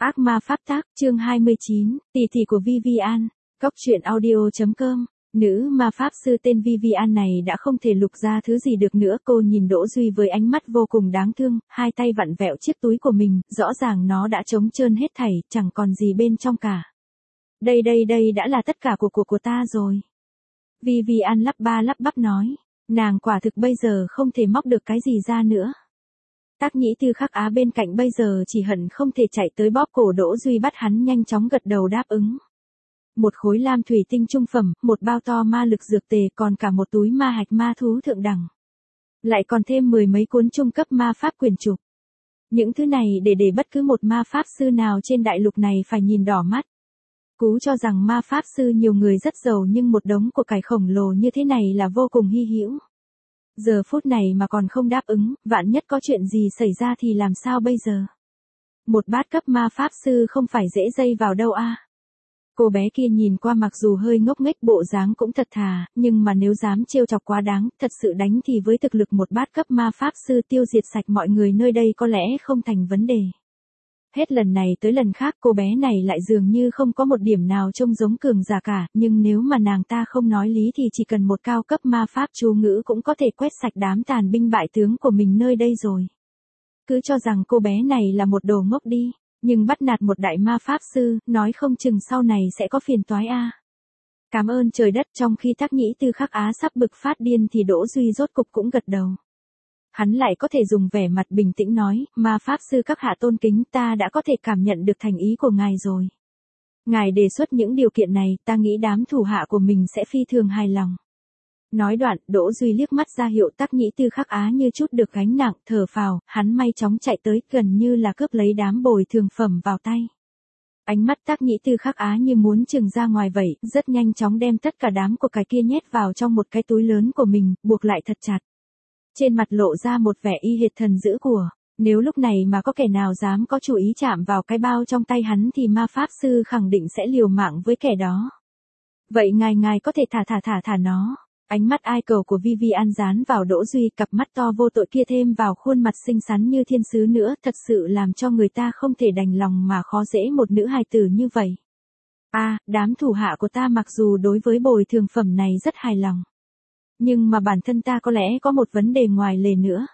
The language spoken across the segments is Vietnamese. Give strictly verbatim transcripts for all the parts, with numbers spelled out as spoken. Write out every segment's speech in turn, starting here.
Ác ma pháp tác, chương hai mươi chín, tỷ tỷ của Vivian, Cốc truyện audio chấm com. Nữ ma pháp sư tên Vivian này đã không thể lục ra thứ gì được nữa. Cô nhìn Đỗ Duy với ánh mắt vô cùng đáng thương, hai tay vặn vẹo chiếc túi của mình, rõ ràng nó đã trống trơn hết thảy, chẳng còn gì bên trong cả. Đây đây đây đã là tất cả của của của ta rồi. Vivian lắp ba lắp bắp nói, nàng quả thực bây giờ không thể móc được cái gì ra nữa. Tác Nhĩ Tư Khắc Á bên cạnh bây giờ chỉ hận không thể chạy tới bóp cổ Đỗ Duy bắt hắn nhanh chóng gật đầu đáp ứng. Một khối lam thủy tinh trung phẩm, một bao to ma lực dược tề, còn cả một túi ma hạch ma thú thượng đẳng. Lại còn thêm mười mấy cuốn trung cấp ma pháp quyền trục. Những thứ này để để bất cứ một ma pháp sư nào trên đại lục này phải nhìn đỏ mắt. Cú cho rằng ma pháp sư nhiều người rất giàu nhưng một đống của cải khổng lồ như thế này là vô cùng hy hữu. Giờ phút này mà còn không đáp ứng, vạn nhất có chuyện gì xảy ra thì làm sao bây giờ? Một bát cấp ma pháp sư không phải dễ dây vào đâu a. À. Cô bé kia nhìn qua mặc dù hơi ngốc nghếch, bộ dáng cũng thật thà, nhưng mà nếu dám trêu chọc quá đáng, thật sự đánh thì với thực lực một bát cấp ma pháp sư tiêu diệt sạch mọi người nơi đây có lẽ không thành vấn đề. Hết lần này tới lần khác cô bé này lại dường như không có một điểm nào trông giống cường giả cả, nhưng nếu mà nàng ta không nói lý thì chỉ cần một cao cấp ma pháp chú ngữ cũng có thể quét sạch đám tàn binh bại tướng của mình nơi đây rồi. Cứ cho rằng cô bé này là một đồ ngốc đi, nhưng bắt nạt một đại ma pháp sư, nói không chừng sau này sẽ có phiền toái a. À. Cảm ơn trời đất. Trong khi Tác Nhĩ Tư Khắc Á sắp bực phát điên thì Đỗ Duy rốt cục cũng gật đầu. Hắn lại có thể dùng vẻ mặt bình tĩnh nói, ma pháp sư các hạ tôn kính, ta đã có thể cảm nhận được thành ý của ngài rồi. Ngài đề xuất những điều kiện này, ta nghĩ đám thủ hạ của mình sẽ phi thường hài lòng. Nói đoạn, Đỗ Duy liếc mắt ra hiệu Tác Nhĩ Tư Khắc Á như chút được gánh nặng, thở phào, hắn may chóng chạy tới, gần như là cướp lấy đám bồi thường phẩm vào tay. Ánh mắt Tác Nhĩ Tư Khắc Á như muốn trừng ra ngoài vậy, rất nhanh chóng đem tất cả đám của cái kia nhét vào trong một cái túi lớn của mình, buộc lại thật chặt. Trên mặt lộ ra một vẻ y hệt thần dữ của, nếu lúc này mà có kẻ nào dám có chủ ý chạm vào cái bao trong tay hắn thì ma pháp sư khẳng định sẽ liều mạng với kẻ đó. Vậy ngài ngài có thể thả thả thả thả nó. Ánh mắt ai cầu của Vivian dán vào Đỗ Duy, cặp mắt to vô tội kia thêm vào khuôn mặt xinh xắn như thiên sứ nữa, thật sự làm cho người ta không thể đành lòng mà khó dễ một nữ hài tử như vậy. A, à, đám thủ hạ của ta mặc dù đối với bồi thường phẩm này rất hài lòng. Nhưng mà bản thân ta có lẽ có một vấn đề ngoài lề nữa.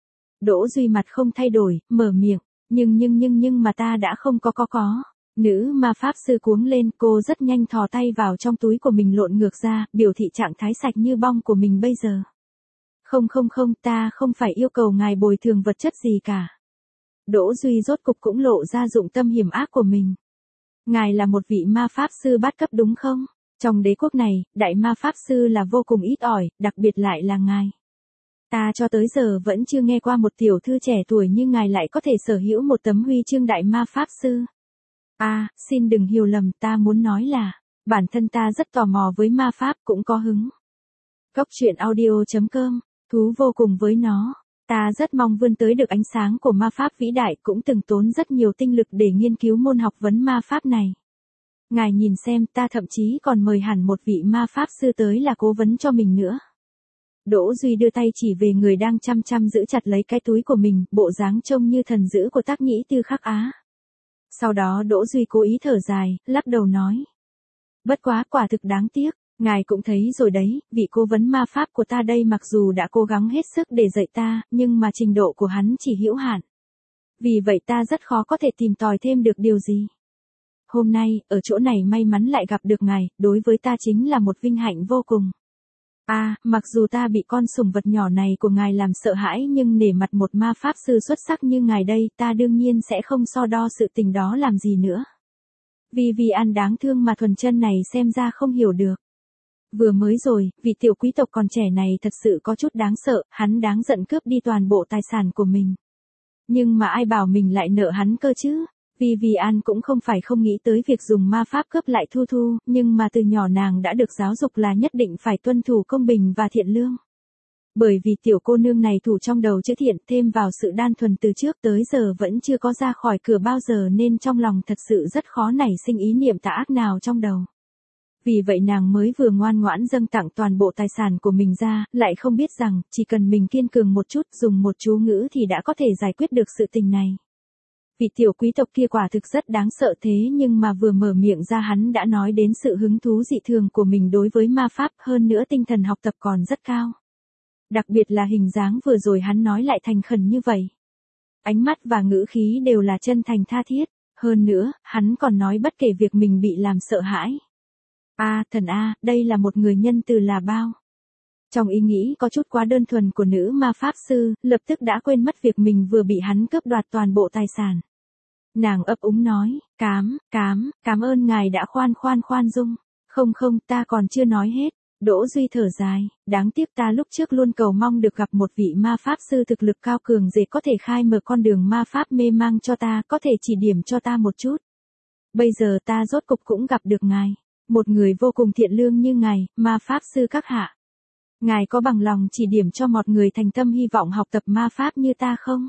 Đỗ Duy mặt không thay đổi, mở miệng, nhưng nhưng nhưng nhưng mà ta đã không có có có. Nữ ma pháp sư cuống lên, cô rất nhanh thò tay vào trong túi của mình lộn ngược ra, biểu thị trạng thái sạch như bong của mình bây giờ. Không không không, ta không phải yêu cầu ngài bồi thường vật chất gì cả. Đỗ Duy rốt cục cũng lộ ra dụng tâm hiểm ác của mình. Ngài là một vị ma pháp sư bát cấp đúng không? Trong đế quốc này, đại ma pháp sư là vô cùng ít ỏi, đặc biệt lại là ngài. Ta cho tới giờ vẫn chưa nghe qua một tiểu thư trẻ tuổi như ngài lại có thể sở hữu một tấm huy chương đại ma pháp sư. A, à, xin đừng hiểu lầm, ta muốn nói là, bản thân ta rất tò mò với ma pháp, cũng có hứng. Cốc truyện audio chấm com, thú vô cùng với nó. Ta rất mong vươn tới được ánh sáng của ma pháp vĩ đại, cũng từng tốn rất nhiều tinh lực để nghiên cứu môn học vấn ma pháp này. Ngài nhìn xem, ta thậm chí còn mời hẳn một vị ma pháp sư tới là cố vấn cho mình nữa. Đỗ Duy đưa tay chỉ về người đang chăm chăm giữ chặt lấy cái túi của mình, bộ dáng trông như thần dữ của Tác Nhĩ Tư Khắc Á. Sau đó Đỗ Duy cố ý thở dài, lắc đầu nói. Bất quá, quả thực đáng tiếc, ngài cũng thấy rồi đấy, vị cố vấn ma pháp của ta đây mặc dù đã cố gắng hết sức để dạy ta, nhưng mà trình độ của hắn chỉ hữu hạn. Vì vậy ta rất khó có thể tìm tòi thêm được điều gì. Hôm nay, ở chỗ này may mắn lại gặp được ngài, đối với ta chính là một vinh hạnh vô cùng. A, à, mặc dù ta bị con sủng vật nhỏ này của ngài làm sợ hãi nhưng nể mặt một ma pháp sư xuất sắc như ngài đây, ta đương nhiên sẽ không so đo sự tình đó làm gì nữa. Vivian đáng thương mà thuần chân này xem ra không hiểu được. Vừa mới rồi, vị tiểu quý tộc còn trẻ này thật sự có chút đáng sợ, hắn đáng giận cướp đi toàn bộ tài sản của mình. Nhưng mà ai bảo mình lại nợ hắn cơ chứ? Vivian cũng không phải không nghĩ tới việc dùng ma pháp cướp lại Thu Thu, nhưng mà từ nhỏ nàng đã được giáo dục là nhất định phải tuân thủ công bình và thiện lương. Bởi vì tiểu cô nương này thủ trong đầu chữ thiện, thêm vào sự đan thuần từ trước tới giờ vẫn chưa có ra khỏi cửa bao giờ nên trong lòng thật sự rất khó nảy sinh ý niệm tà ác nào trong đầu. Vì vậy nàng mới vừa ngoan ngoãn dâng tặng toàn bộ tài sản của mình ra, lại không biết rằng, chỉ cần mình kiên cường một chút, dùng một chú ngữ thì đã có thể giải quyết được sự tình này. Vị tiểu quý tộc kia quả thực rất đáng sợ thế nhưng mà vừa mở miệng ra hắn đã nói đến sự hứng thú dị thường của mình đối với ma pháp, hơn nữa tinh thần học tập còn rất cao. Đặc biệt là hình dáng vừa rồi hắn nói lại thành khẩn như vậy. Ánh mắt và ngữ khí đều là chân thành tha thiết, hơn nữa, hắn còn nói bất kể việc mình bị làm sợ hãi. A, thần A, đây là một người nhân từ là bao. Trong ý nghĩ có chút quá đơn thuần của nữ ma pháp sư, lập tức đã quên mất việc mình vừa bị hắn cướp đoạt toàn bộ tài sản. Nàng ấp úng nói, cám, cám, cảm ơn ngài đã khoan khoan khoan dung. Không không, ta còn chưa nói hết. Đỗ Duy thở dài, đáng tiếc ta lúc trước luôn cầu mong được gặp một vị ma pháp sư thực lực cao cường để có thể khai mở con đường ma pháp mê mang cho ta, có thể chỉ điểm cho ta một chút. Bây giờ ta rốt cục cũng gặp được ngài, một người vô cùng thiện lương như ngài, ma pháp sư các hạ. Ngài có bằng lòng chỉ điểm cho một người thành tâm hy vọng học tập ma pháp như ta không?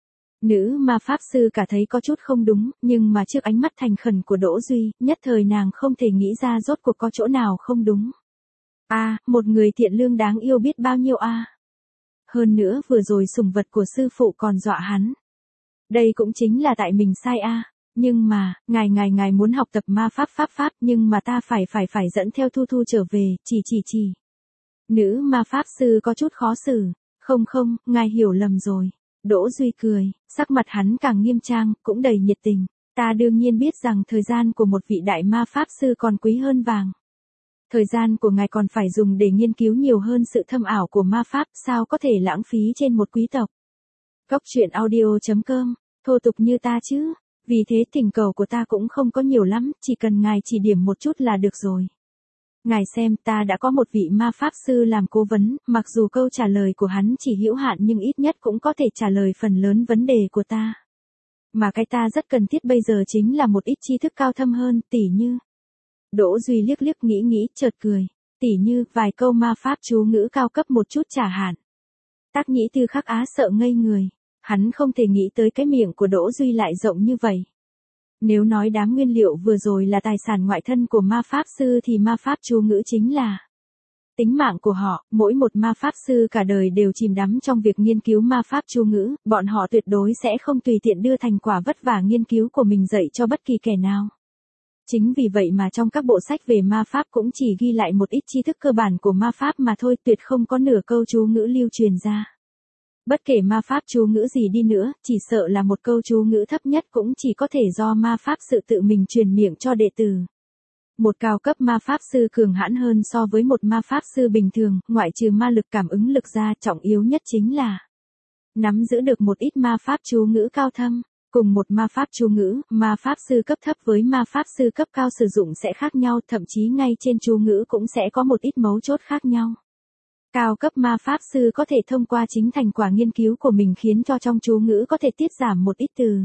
Nữ ma pháp sư cả thấy có chút không đúng, nhưng mà trước ánh mắt thành khẩn của Đỗ Duy, nhất thời nàng không thể nghĩ ra rốt cuộc có chỗ nào không đúng. A, à, một người thiện lương đáng yêu biết bao nhiêu a. À. Hơn nữa vừa rồi sủng vật của sư phụ còn dọa hắn. Đây cũng chính là tại mình sai a. À. Nhưng mà, ngài ngài ngài muốn học tập ma pháp pháp pháp nhưng mà ta phải phải phải dẫn theo Thu Thu trở về, chỉ chỉ chỉ. Nữ ma pháp sư có chút khó xử. Không không, ngài hiểu lầm rồi. Đỗ Duy cười, sắc mặt hắn càng nghiêm trang, cũng đầy nhiệt tình. Ta đương nhiên biết rằng thời gian của một vị đại ma pháp sư còn quý hơn vàng. Thời gian của ngài còn phải dùng để nghiên cứu nhiều hơn sự thâm ảo của ma pháp, sao có thể lãng phí trên một quý tộc. Cốc truyện audio chấm com, thô tục như ta chứ, vì thế thỉnh cầu của ta cũng không có nhiều lắm, chỉ cần ngài chỉ điểm một chút là được rồi. Ngài xem, ta đã có một vị ma pháp sư làm cố vấn, mặc dù câu trả lời của hắn chỉ hữu hạn nhưng ít nhất cũng có thể trả lời phần lớn vấn đề của ta. Mà cái ta rất cần thiết bây giờ chính là một ít tri thức cao thâm hơn, tỉ như. Đỗ Duy liếc liếc nghĩ nghĩ, chợt cười. Tỉ như, vài câu ma pháp chú ngữ cao cấp một chút chả hạn. Tác Nhĩ Tư Khắc Á sợ ngây người. Hắn không thể nghĩ tới cái miệng của Đỗ Duy lại rộng như vậy. Nếu nói đám nguyên liệu vừa rồi là tài sản ngoại thân của ma pháp sư thì ma pháp chú ngữ chính là tính mạng của họ. Mỗi một ma pháp sư cả đời đều chìm đắm trong việc nghiên cứu ma pháp chú ngữ, bọn họ tuyệt đối sẽ không tùy tiện đưa thành quả vất vả nghiên cứu của mình dạy cho bất kỳ kẻ nào. Chính vì vậy mà trong các bộ sách về ma pháp cũng chỉ ghi lại một ít tri thức cơ bản của ma pháp mà thôi, tuyệt không có nửa câu chú ngữ lưu truyền ra. Bất kể ma pháp chú ngữ gì đi nữa, chỉ sợ là một câu chú ngữ thấp nhất cũng chỉ có thể do ma pháp sư tự mình truyền miệng cho đệ tử. Một cao cấp ma pháp sư cường hãn hơn so với một ma pháp sư bình thường, ngoại trừ ma lực cảm ứng lực ra, trọng yếu nhất chính là nắm giữ được một ít ma pháp chú ngữ cao thâm. Cùng một ma pháp chú ngữ, ma pháp sư cấp thấp với ma pháp sư cấp cao sử dụng sẽ khác nhau, thậm chí ngay trên chú ngữ cũng sẽ có một ít mấu chốt khác nhau. Cao cấp ma pháp sư có thể thông qua chính thành quả nghiên cứu của mình khiến cho trong chú ngữ có thể tiết giảm một ít từ.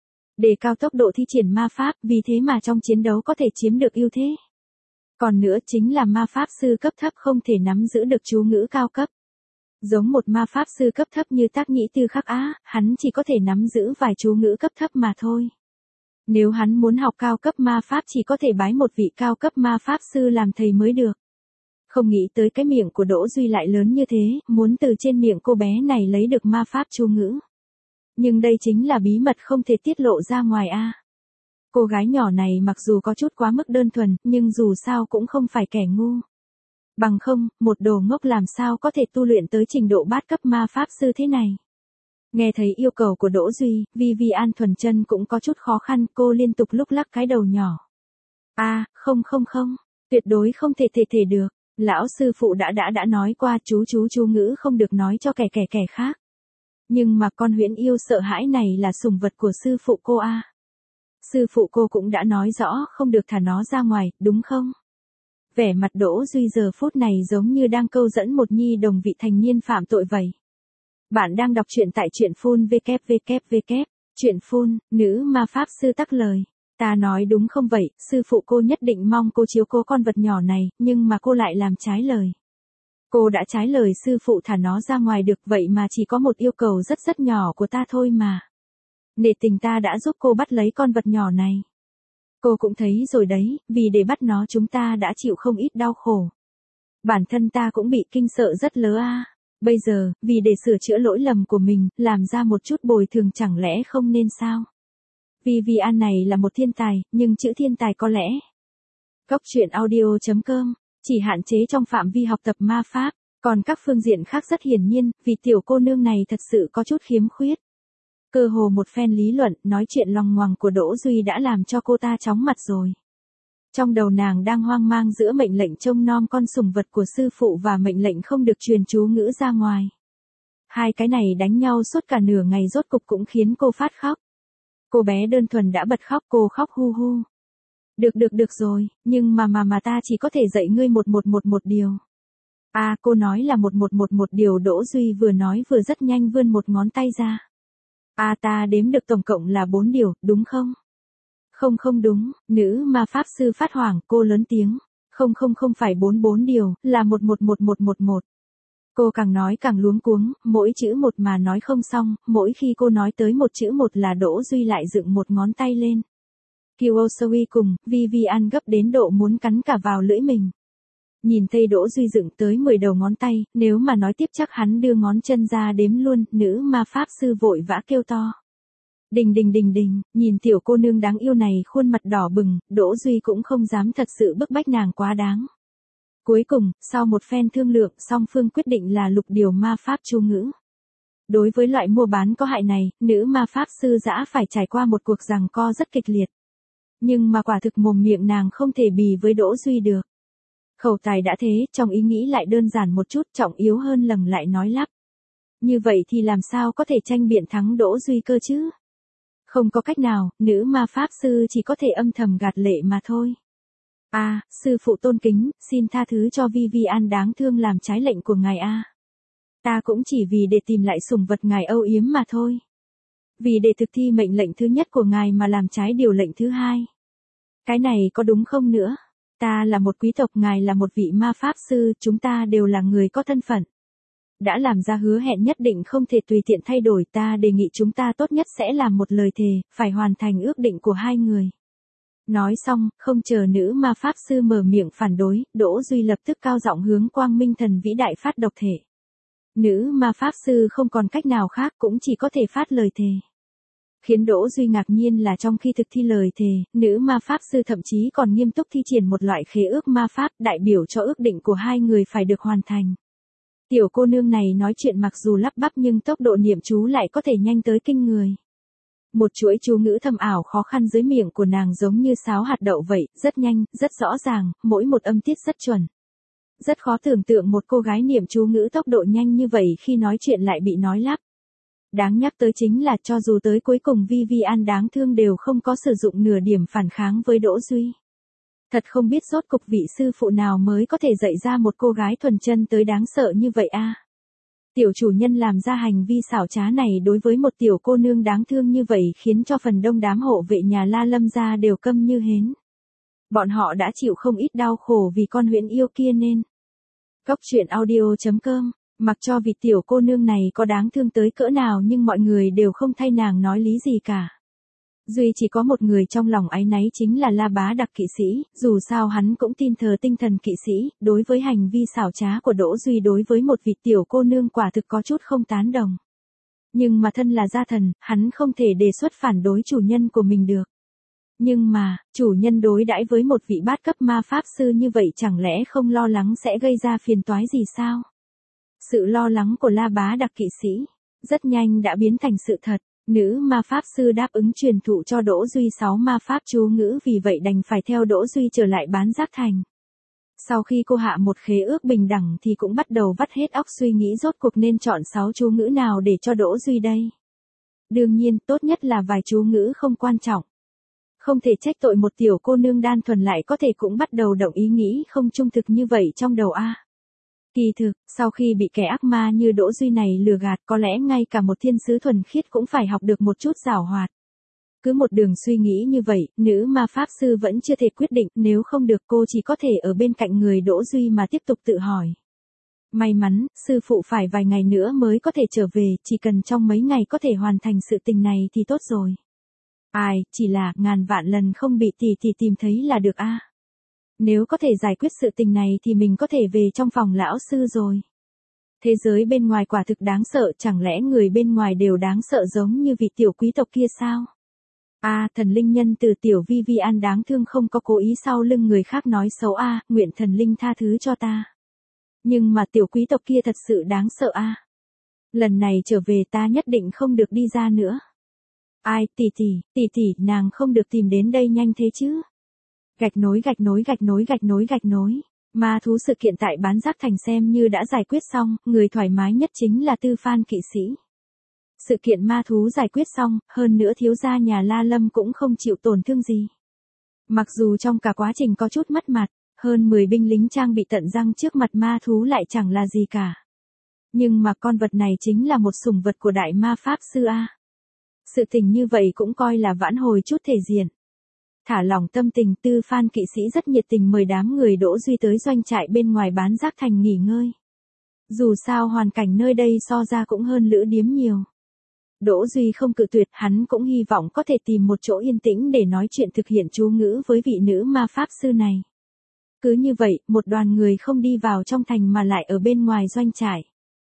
Để cao tốc độ thi triển ma pháp, vì thế mà trong chiến đấu có thể chiếm được ưu thế. Còn nữa chính là ma pháp sư cấp thấp không thể nắm giữ được chú ngữ cao cấp. Giống một ma pháp sư cấp thấp như Tác Nhĩ Tư Khắc Á, hắn chỉ có thể nắm giữ vài chú ngữ cấp thấp mà thôi. Nếu hắn muốn học cao cấp ma pháp chỉ có thể bái một vị cao cấp ma pháp sư làm thầy mới được. Không nghĩ tới cái miệng của Đỗ Duy lại lớn như thế, muốn từ trên miệng cô bé này lấy được ma pháp chú ngữ. Nhưng đây chính là bí mật không thể tiết lộ ra ngoài a. À. Cô gái nhỏ này mặc dù có chút quá mức đơn thuần, nhưng dù sao cũng không phải kẻ ngu. Bằng không, một đồ ngốc làm sao có thể tu luyện tới trình độ bát cấp ma pháp sư thế này. Nghe thấy yêu cầu của Đỗ Duy, Vivian thuần chân cũng có chút khó khăn, cô liên tục lúc lắc cái đầu nhỏ. A, à, không không không, tuyệt đối không thể thể thể được. Lão sư phụ đã đã đã nói qua chú chú chú ngữ không được nói cho kẻ kẻ kẻ khác. Nhưng mà con huyễn yêu sợ hãi này là sủng vật của sư phụ cô a. À. Sư phụ cô cũng đã nói rõ không được thả nó ra ngoài, đúng không? Vẻ mặt Đỗ Duy giờ phút này giống như đang câu dẫn một nhi đồng vị thành niên phạm tội vậy. Bạn đang đọc truyện tại truyện phun vê kép vê kép vê kép, truyện phun, nữ ma pháp sư tắc lời. Ta nói đúng không vậy, sư phụ cô nhất định mong cô chiếu cố con vật nhỏ này, nhưng mà cô lại làm trái lời. Cô đã trái lời sư phụ thả nó ra ngoài được vậy mà chỉ có một yêu cầu rất rất nhỏ của ta thôi mà. Nể tình ta đã giúp cô bắt lấy con vật nhỏ này. Cô cũng thấy rồi đấy, vì để bắt nó chúng ta đã chịu không ít đau khổ. Bản thân ta cũng bị kinh sợ rất lớn a. À. Bây giờ, vì để sửa chữa lỗi lầm của mình, làm ra một chút bồi thường chẳng lẽ không nên sao? Vivian này là một thiên tài, nhưng chữ thiên tài có lẽ. Cốc truyện audio chấm com, chỉ hạn chế trong phạm vi học tập ma pháp, còn các phương diện khác rất hiển nhiên, vì tiểu cô nương này thật sự có chút khiếm khuyết. Cơ hồ một phen lý luận, nói chuyện loằng ngoằng của Đỗ Duy đã làm cho cô ta chóng mặt rồi. Trong đầu nàng đang hoang mang giữa mệnh lệnh trông nom con sủng vật của sư phụ và mệnh lệnh không được truyền chú ngữ ra ngoài. Hai cái này đánh nhau suốt cả nửa ngày rốt cục cũng khiến cô phát khóc. Cô bé đơn thuần đã bật khóc, cô khóc hu hu. Được được được rồi, nhưng mà mà mà ta chỉ có thể dạy ngươi một một một một điều. À, cô nói là một một một một điều. Đỗ Duy vừa nói vừa rất nhanh vươn một ngón tay ra. À, ta đếm được tổng cộng là bốn điều, đúng không? Không không đúng, nữ ma pháp sư phát hoảng, cô lớn tiếng. Không không không phải bốn bốn điều, là một một một một một một. Cô càng nói càng luống cuống, mỗi chữ một mà nói không xong, mỗi khi cô nói tới một chữ một là Đỗ Duy lại dựng một ngón tay lên. Kiyosawi cùng, Vivian gấp đến độ muốn cắn cả vào lưỡi mình. Nhìn thấy Đỗ Duy dựng tới mười đầu ngón tay, nếu mà nói tiếp chắc hắn đưa ngón chân ra đếm luôn, nữ ma pháp sư vội vã kêu to. Đình đình đình đình, nhìn tiểu cô nương đáng yêu này khuôn mặt đỏ bừng, Đỗ Duy cũng không dám thật sự bức bách nàng quá đáng. Cuối cùng, sau một phen thương lượng, song phương quyết định là lục điều ma pháp chú ngữ. Đối với loại mua bán có hại này, nữ ma pháp sư dã phải trải qua một cuộc giằng co rất kịch liệt. Nhưng mà quả thực mồm miệng nàng không thể bì với Đỗ Duy được. Khẩu tài đã thế, trong ý nghĩ lại đơn giản một chút, trọng yếu hơn lầm lại nói lắp. Như vậy thì làm sao có thể tranh biện thắng Đỗ Duy cơ chứ? Không có cách nào, nữ ma pháp sư chỉ có thể âm thầm gạt lệ mà thôi. À, sư phụ tôn kính, xin tha thứ cho Vivian đáng thương làm trái lệnh của ngài a. Ta cũng chỉ vì để tìm lại sủng vật ngài âu yếm mà thôi. Vì để thực thi mệnh lệnh thứ nhất của ngài mà làm trái điều lệnh thứ hai. Cái này có đúng không nữa? Ta là một quý tộc, ngài là một vị ma pháp sư, chúng ta đều là người có thân phận. Đã làm ra hứa hẹn nhất định không thể tùy tiện thay đổi, ta đề nghị chúng ta tốt nhất sẽ làm một lời thề, phải hoàn thành ước định của hai người. Nói xong, không chờ nữ ma pháp sư mở miệng phản đối, Đỗ Duy lập tức cao giọng hướng Quang Minh Thần vĩ đại phát độc thể. Nữ ma pháp sư không còn cách nào khác cũng chỉ có thể phát lời thề. Khiến Đỗ Duy ngạc nhiên là trong khi thực thi lời thề, nữ ma pháp sư thậm chí còn nghiêm túc thi triển một loại khế ước ma pháp đại biểu cho ước định của hai người phải được hoàn thành. Tiểu cô nương này nói chuyện mặc dù lắp bắp nhưng tốc độ niệm chú lại có thể nhanh tới kinh người. Một chuỗi chú ngữ thâm ảo khó khăn dưới miệng của nàng giống như sáo hạt đậu vậy, rất nhanh, rất rõ ràng, mỗi một âm tiết rất chuẩn. Rất khó tưởng tượng một cô gái niệm chú ngữ tốc độ nhanh như vậy khi nói chuyện lại bị nói lắp. Đáng nhắc tới chính là cho dù tới cuối cùng Vivian đáng thương đều không có sử dụng nửa điểm phản kháng với Đỗ Duy. Thật không biết rốt cục vị sư phụ nào mới có thể dạy ra một cô gái thuần chân tới đáng sợ như vậy a. Tiểu chủ nhân làm ra hành vi xảo trá này đối với một tiểu cô nương đáng thương như vậy khiến cho phần đông đám hộ vệ nhà La Lâm gia đều câm như hến. Bọn họ đã chịu không ít đau khổ vì con huyễn yêu kia nên. Cốc truyện audio chấm com, mặc cho vị tiểu cô nương này có đáng thương tới cỡ nào nhưng mọi người đều không thay nàng nói lý gì cả. Duy chỉ có một người trong lòng áy náy chính là La Bá Đặc kỵ sĩ, dù sao hắn cũng tin thờ tinh thần kỵ sĩ, đối với hành vi xảo trá của Đỗ Duy đối với một vị tiểu cô nương quả thực có chút không tán đồng. Nhưng mà thân là gia thần, hắn không thể đề xuất phản đối chủ nhân của mình được. Nhưng mà, chủ nhân đối đãi với một vị bát cấp ma pháp sư như vậy chẳng lẽ không lo lắng sẽ gây ra phiền toái gì sao? Sự lo lắng của La Bá Đặc kỵ sĩ, rất nhanh đã biến thành sự thật. Nữ ma pháp sư đáp ứng truyền thụ cho Đỗ Duy sáu ma pháp chú ngữ vì vậy đành phải theo Đỗ Duy trở lại bán giác thành. Sau khi cô hạ một khế ước bình đẳng thì cũng bắt đầu vắt hết óc suy nghĩ rốt cuộc nên chọn sáu chú ngữ nào để cho Đỗ Duy đây. Đương nhiên, tốt nhất là vài chú ngữ không quan trọng. Không thể trách tội một tiểu cô nương đan thuần lại có thể cũng bắt đầu động ý nghĩ không trung thực như vậy trong đầu a. Kỳ thực, sau khi bị kẻ ác ma như Đỗ Duy này lừa gạt có lẽ ngay cả một thiên sứ thuần khiết cũng phải học được một chút giảo hoạt. Cứ một đường suy nghĩ như vậy, nữ ma pháp sư vẫn chưa thể quyết định, nếu không được cô chỉ có thể ở bên cạnh người Đỗ Duy mà tiếp tục tự hỏi. May mắn, sư phụ phải vài ngày nữa mới có thể trở về, chỉ cần trong mấy ngày có thể hoàn thành sự tình này thì tốt rồi. Ai, chỉ là ngàn vạn lần không bị tỷ tỷ tìm thấy là được a. Nếu có thể giải quyết sự tình này thì mình có thể về trong phòng lão sư rồi. Thế giới bên ngoài quả thực đáng sợ, chẳng lẽ người bên ngoài đều đáng sợ giống như vị tiểu quý tộc kia sao? A, thần linh nhân từ tiểu Vivian đáng thương không có cố ý sau lưng người khác nói xấu a, nguyện thần linh tha thứ cho ta. Nhưng mà tiểu quý tộc kia thật sự đáng sợ a. Lần này trở về ta nhất định không được đi ra nữa. Ai, tỷ tỷ, tỷ tỷ, nàng không được tìm đến đây nhanh thế chứ. Gạch nối gạch nối gạch nối gạch nối gạch nối. Ma thú sự kiện tại bán giác thành xem như đã giải quyết xong, người thoải mái nhất chính là Tư Phan kỵ sĩ. Sự kiện ma thú giải quyết xong, hơn nữa thiếu gia nhà La Lâm cũng không chịu tổn thương gì. Mặc dù trong cả quá trình có chút mất mặt, hơn mười binh lính trang bị tận răng trước mặt ma thú lại chẳng là gì cả. Nhưng mà con vật này chính là một sủng vật của đại ma pháp sư A. Sự tình như vậy cũng coi là vãn hồi chút thể diện. Thả lỏng tâm tình, Tư Phan kỵ sĩ rất nhiệt tình mời đám người Đỗ Duy tới doanh trại bên ngoài bán giác thành nghỉ ngơi. Dù sao hoàn cảnh nơi đây so ra cũng hơn lữ điếm nhiều. Đỗ Duy không cự tuyệt, hắn cũng hy vọng có thể tìm một chỗ yên tĩnh để nói chuyện thực hiện chú ngữ với vị nữ ma pháp sư này. Cứ như vậy, một đoàn người không đi vào trong thành mà lại ở bên ngoài doanh trại.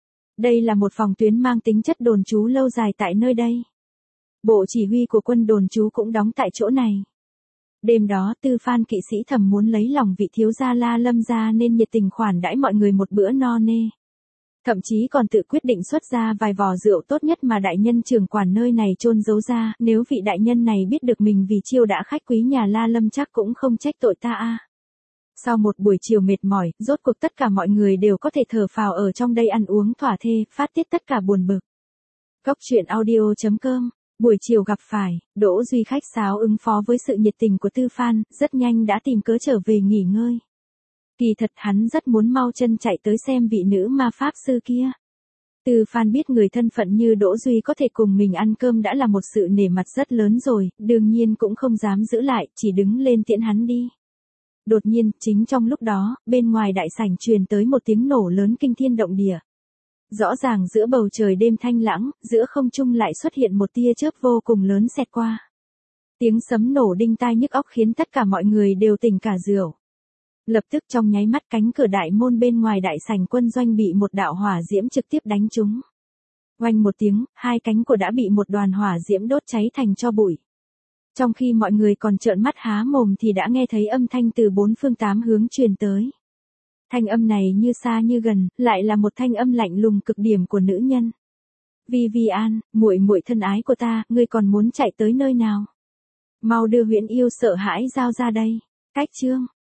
Đây là một phòng tuyến mang tính chất đồn trú lâu dài tại nơi đây. Bộ chỉ huy của quân đồn trú cũng đóng tại chỗ này. Đêm đó Tư Phan kỵ sĩ thầm muốn lấy lòng vị thiếu gia La Lâm ra nên nhiệt tình khoản đãi mọi người một bữa no nê. Thậm chí còn tự quyết định xuất ra vài vò rượu tốt nhất mà đại nhân trưởng quản nơi này chôn giấu ra, nếu vị đại nhân này biết được mình vì chiêu đã khách quý nhà La Lâm chắc cũng không trách tội ta a. Sau một buổi chiều mệt mỏi, rốt cuộc tất cả mọi người đều có thể thở phào ở trong đây ăn uống thỏa thê, phát tiết tất cả buồn bực. Cốc truyện audio chấm com. Buổi chiều gặp phải, Đỗ Duy khách sáo ứng phó với sự nhiệt tình của Tư Phan, rất nhanh đã tìm cớ trở về nghỉ ngơi. Kỳ thật hắn rất muốn mau chân chạy tới xem vị nữ ma pháp sư kia. Tư Phan biết người thân phận như Đỗ Duy có thể cùng mình ăn cơm đã là một sự nể mặt rất lớn rồi, đương nhiên cũng không dám giữ lại, chỉ đứng lên tiễn hắn đi. Đột nhiên, chính trong lúc đó, bên ngoài đại sảnh truyền tới một tiếng nổ lớn kinh thiên động địa. Rõ ràng giữa bầu trời đêm thanh lãng, giữa không trung lại xuất hiện một tia chớp vô cùng lớn xẹt qua. Tiếng sấm nổ đinh tai nhức óc khiến tất cả mọi người đều tỉnh cả rượu. Lập tức trong nháy mắt cánh cửa đại môn bên ngoài đại sảnh quân doanh bị một đạo hỏa diễm trực tiếp đánh trúng. Oanh một tiếng, hai cánh cửa đã bị một đoàn hỏa diễm đốt cháy thành tro bụi. Trong khi mọi người còn trợn mắt há mồm thì đã nghe thấy âm thanh từ bốn phương tám hướng truyền tới. Thanh âm này như xa như gần, lại là một thanh âm lạnh lùng cực điểm của nữ nhân. Vivian, muội muội thân ái của ta, ngươi còn muốn chạy tới nơi nào? Mau đưa Huyễn Yêu sợ hãi giao ra đây. Cách chương